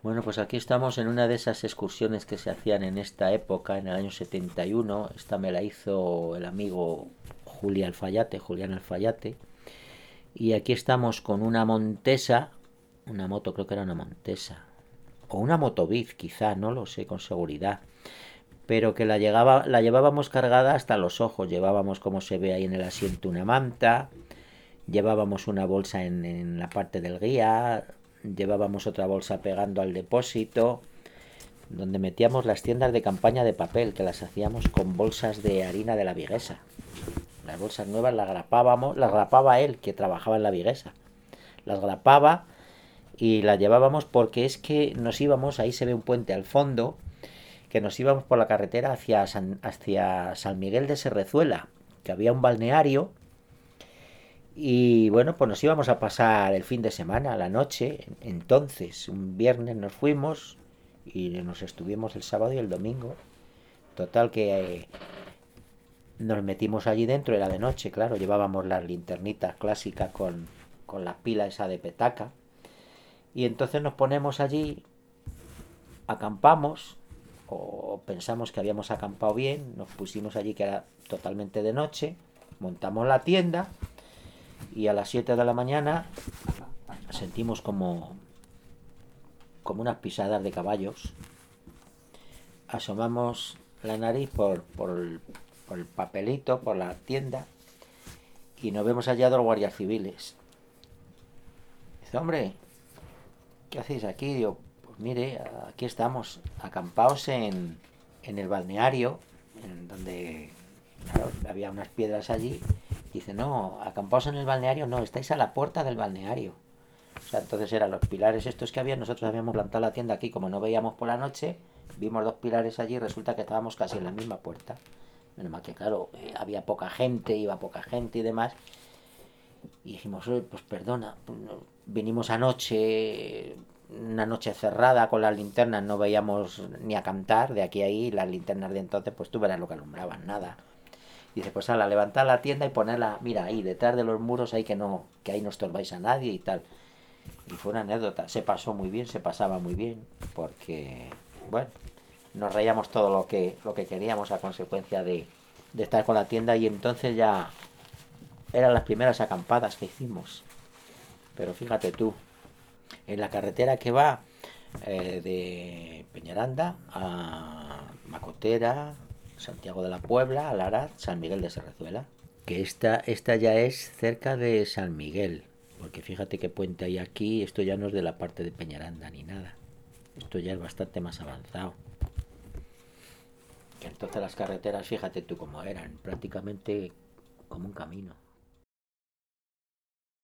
Bueno, pues aquí estamos en una de esas excursiones que se hacían en esta época, en el año 71. Esta me la hizo el amigo Julián Alfayate. Y aquí estamos con una Montesa, una moto, creo que era una Montesa, o una Motobiz quizá, no lo sé con seguridad, pero que la llevábamos cargada hasta los ojos. Llevábamos, como se ve ahí en el asiento, una manta, llevábamos una bolsa en la parte del guía, llevábamos otra bolsa pegando al depósito, donde metíamos las tiendas de campaña de papel, que las hacíamos con bolsas de harina de la Viguesa. Las bolsas nuevas las grapábamos, las grapaba él, que trabajaba en la Viguesa. Las grapaba y las llevábamos porque es que nos íbamos, ahí se ve un puente al fondo, que nos íbamos por la carretera hacia San Miguel de Serrezuela, que había un balneario. Y bueno, pues nos íbamos a pasar el fin de semana, la noche. Entonces, un viernes nos fuimos y nos estuvimos el sábado y el domingo. Total que nos metimos allí dentro, era de noche, claro, llevábamos las linternitas clásicas con la pila esa de petaca. Y entonces nos ponemos allí, acampamos, o pensamos que habíamos acampado bien, nos pusimos allí que era totalmente de noche, montamos la tienda y a las 7 de la mañana sentimos como unas pisadas de caballos. Asomamos la nariz por el papelito, por la tienda, y nos vemos allá dos guardias civiles. Dice, hombre, ¿qué hacéis aquí? Digo, pues mire, aquí estamos, acampados en el balneario, en donde claro, había unas piedras allí. Dice, no, acampaos en el balneario, no, estáis a la puerta del balneario. O sea, entonces eran los pilares estos que había. Nosotros habíamos plantado la tienda aquí, como no veíamos por la noche, vimos dos pilares allí y resulta que estábamos casi en la misma puerta. Menos mal que, claro, había poca gente, iba poca gente y demás. Y dijimos, pues perdona, pues vinimos anoche, una noche cerrada con las linternas, no veíamos ni a cantar de aquí a ahí, las linternas de entonces, pues tú verás lo que alumbraban, nada. Dice, pues ala, levantad la tienda y ponerla, mira, ahí detrás de los muros, ahí que ahí no estorbáis a nadie y tal. Y fue una anécdota, se pasó muy bien, se pasaba muy bien, porque, bueno, nos reíamos todo lo que queríamos a consecuencia de estar con la tienda. Y entonces ya eran las primeras acampadas que hicimos. Pero fíjate tú, en la carretera que va de Peñaranda a Macotera, Santiago de la Puebla, Alarad, San Miguel de Serrezuela. Que esta ya es cerca de San Miguel, porque fíjate qué puente hay aquí. Esto ya no es de la parte de Peñaranda ni nada, esto ya es bastante más avanzado. Que entonces las carreteras, fíjate tú cómo eran, prácticamente como un camino.